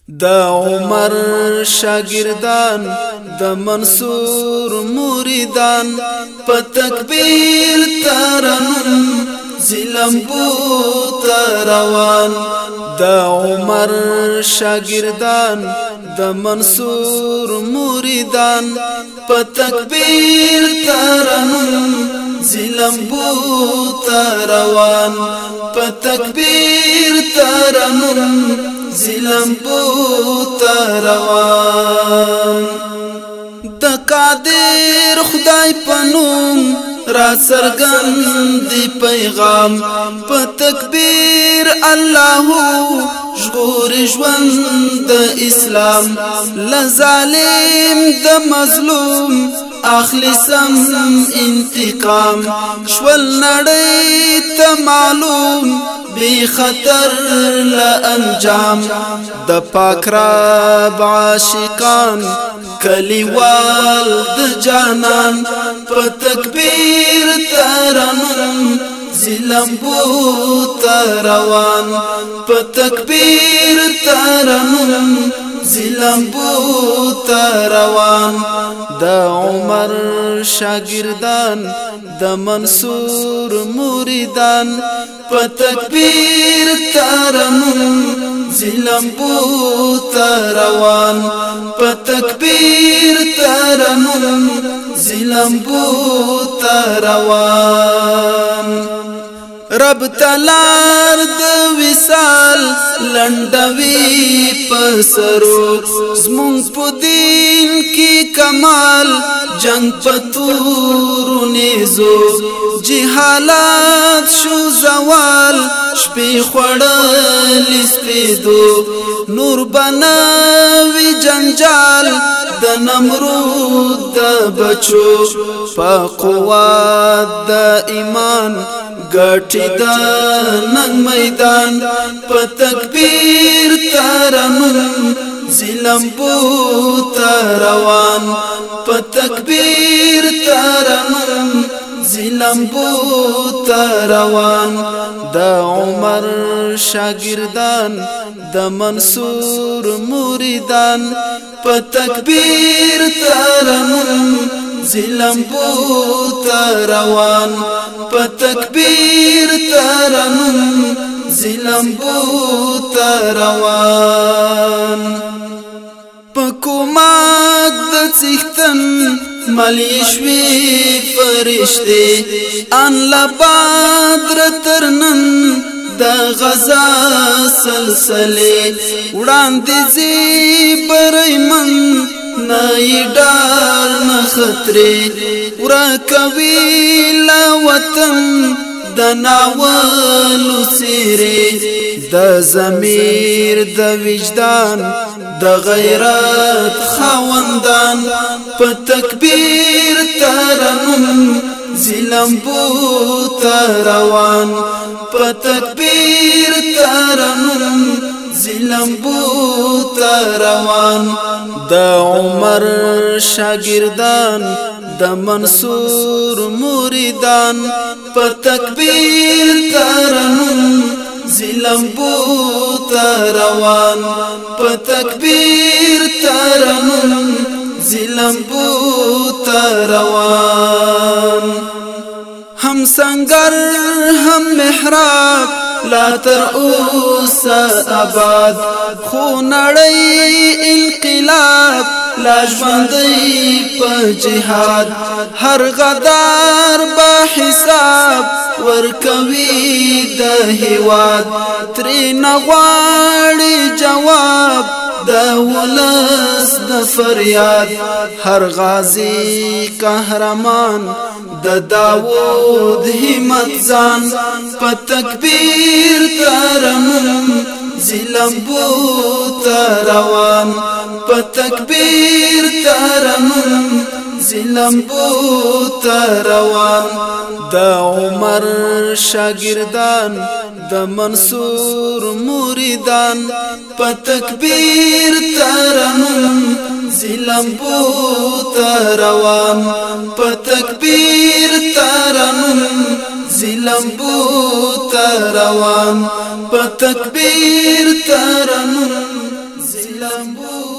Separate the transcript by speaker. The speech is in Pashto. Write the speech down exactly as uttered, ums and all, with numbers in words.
Speaker 1: د عمر شاگردان د منصور مریدان په تکبیر ترنم زلمبو تروان د عمر شاگردان د منصور مریدان په تکبیر ترنم زلمبو تروان په تکبیر ترنم زلمبو تروان د قادر خدای پنوم را سرګند پیغام په تکبیر الله ژغور ژوند د اسلام لظالم د مظلوم اخلی سم انتقام شول نړۍ ته معلوم بی خطر لانجام د پاک رب عاشقان کلیوال د جانان په تکبیر ترنم زلمبو تروان په تکبیر ترنم زلمبو تروان د عمر شاگردان د منصور مریدان په تکبیر ترنم زلمبو تروان په تکبیر ترنم زلمبو تروان رب تلار د وصال لنډوي پسرو زمون په دین کې کمال جنگ پتور نيزو جهالات شو زوال شپې خړل سپیدو نور بناوي جنجال د نمرود د بچو په قوت د ایمان ګټي د نن میدان په تکبیر ترنم زلمبو تروان په تکبیر ترنم زلمبو تروان د عمر شاگردان د منصور مریدان په تکبیر ترنم زلمبو تروان په تکبیر ترنم زلمبو تروان پکومات د څښتن ملیشوی فرشته ان لبادر ترنن د غزا سلسله وړاندې زی پرېمن نای ډار نه خطرې ورا کوي لا وطن د ناولو سیرې د ضمیر د وجدان د غیرت خاوندان په تکبیر ترنم زلمبو تروان په تکبیر ترنم زلمبو تروان د عمر شاگردان د منصور مریدان په تکبیر ترنم زلمبو تروان په تکبیر ترنم زلمبو تروان هم سنگر هم محراب لا تر اوسه آباد خو نړۍ انقلاب لا ژوندۍ په جهاد هر غدار به حساب ورکوي د هیواد ترې نه غواړي جواب د ولس د فریاد هر غازی قهرمان د داوود همت ځان په تکبیر ترنم زلمبو تروان په تکبیر ترنم زلمبو تروان د عمر شاگردان د منصور مریدان په تکبیر ترنم زلمبو تروان په تکبیر ترنم زلمبو تروان په تکبیر ترنم لمبو